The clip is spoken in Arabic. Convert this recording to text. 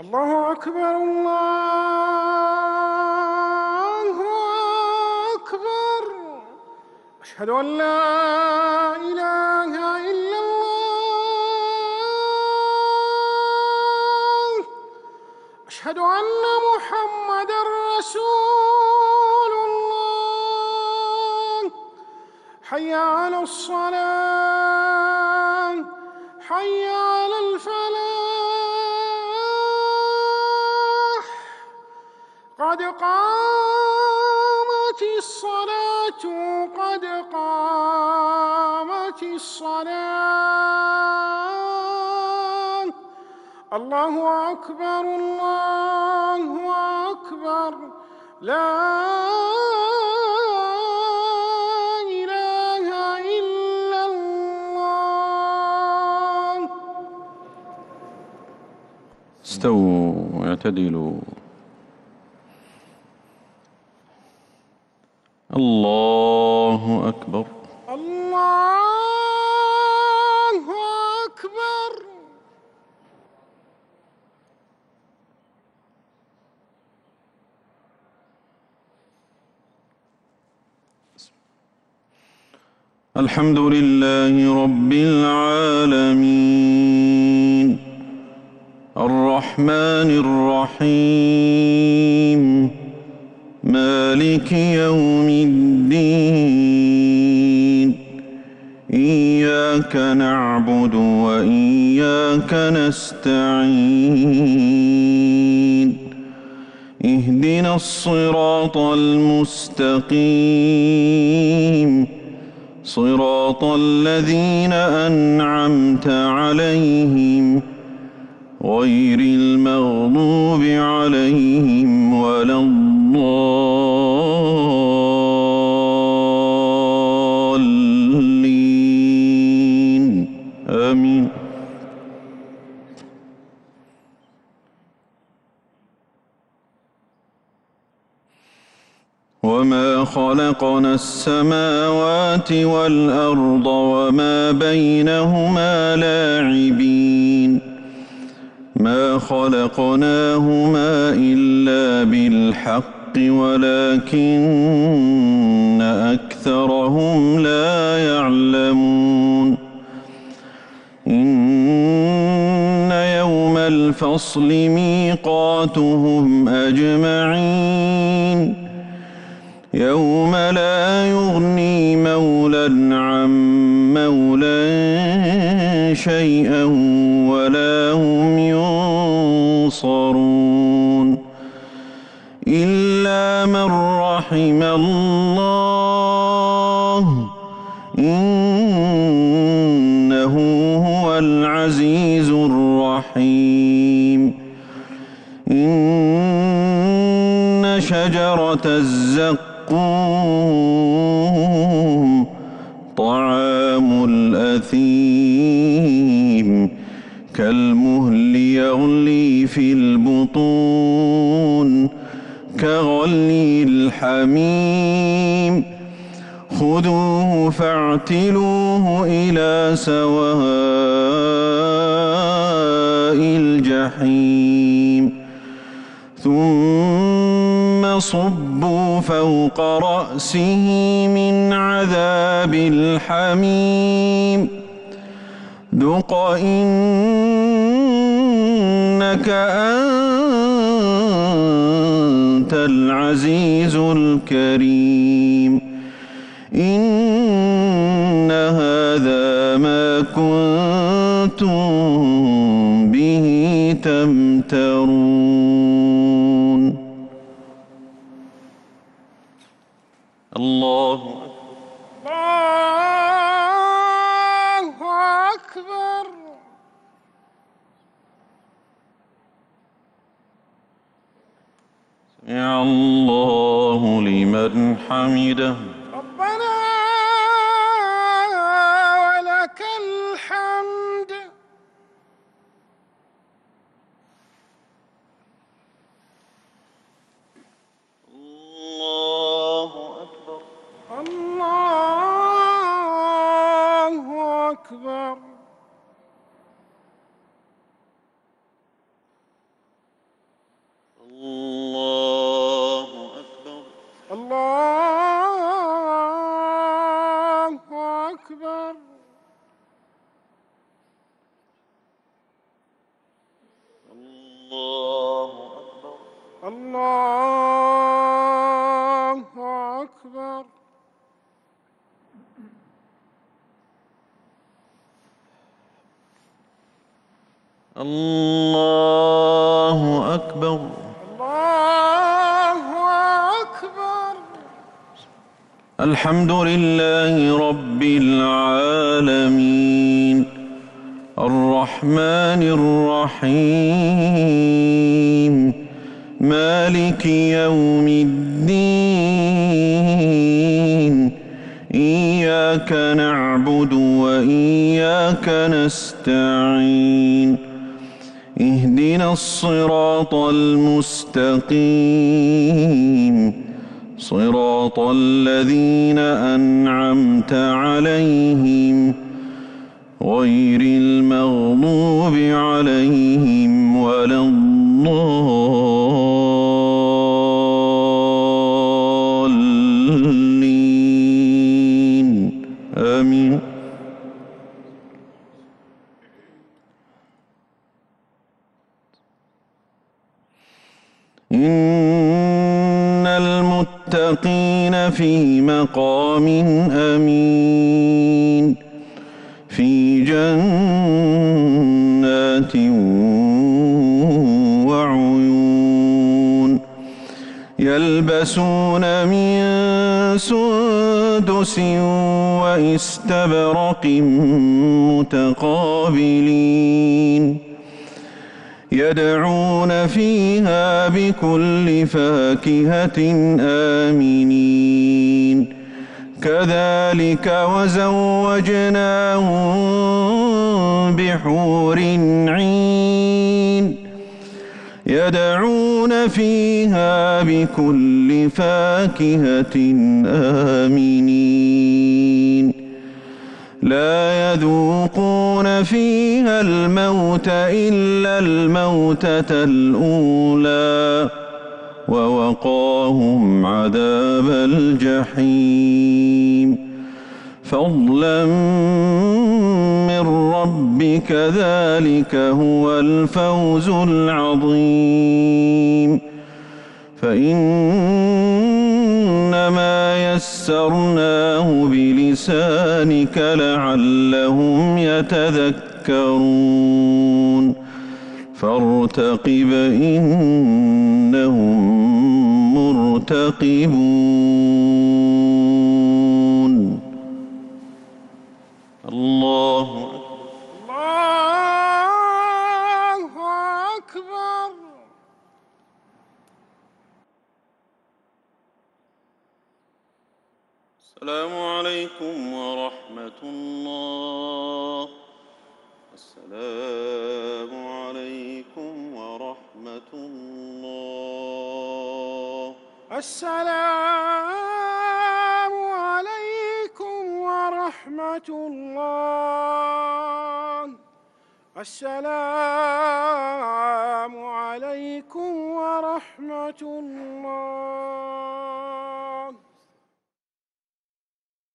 الله أكبر الله أكبر. أشهد أن لا إله إلا الله. أشهد أن محمدًا رسول الله. حي على الصلاة، حي على الفلاح. قد قامت الصلاة، قد قامت الصلاة. الله أكبر الله أكبر. لا إله إلا الله. استووا اعتدلوا. الله أكبر الله أكبر. الحمد لله رب العالمين الرحمن الرحيم مالك يوم الدين. إياك نعبد وإياك نستعين. اهدنا الصراط المستقيم صراط الذين أنعمت عليهم غير المغضوب عليهم ولا الضالين. آمين. وما خلقنا السماوات والأرض وما بينهما لاعبين. ما خلقناهما إلا بالحق ولكن أكثرهم لا يعلمون. إن يوم الفصل ميقاتهم أجمعين. يوم لا يغني مولى عن مولى شيئا ولا هم ينصرون إلا من رحم الله إنه هو العزيز الرحيم. إن شجرة الزقوم طعام الأثيم كالمهل يغلي في البطون كغلي الحميم. خذوه فاعتلوه إلى سواء الجحيم ثم صبوا فوق رأسه من عذاب الحميم. ذق إنك أنت العزيز الكريم. إن هذا ما كنتم به تمترون. الله أكبر. سمع الله لمن حمده. ربنا ولك الحمد. الله أكبر الله أكبر. الله أكبر. الله أكبر. الحمد لله رب العالمين الرحمن الرحيم مالك يوم الدين إياك نعبد وإياك نستعين اهدنا الصراط المستقيم صراط الذين أنعمت عليهم غير المغضوب عليهم ولا الضالين آمين. إن المتقين في مقام أمين في جنات وعيون يلبسون من سندس واستبرق متقابلين يدعون فيها بكل فاكهة آمنين كذلك وزوجناهم بحور عين يدعون فيها بكل فاكهة آمنين لا يذوقون فيها الموت إلا الموتة الأولى ووقاهم عذاب الجحيم فضلا من ربك ذلك هو الفوز العظيم فإنما يسرناه بلسانك لعلهم يتذكرون فارتقب إنهم مرتقبون. الله أكبر. السلام عليكم ورحمة الله. السلام عليكم ورحمة الله. السلام عليكم ورحمة الله. السلام عليكم ورحمة الله.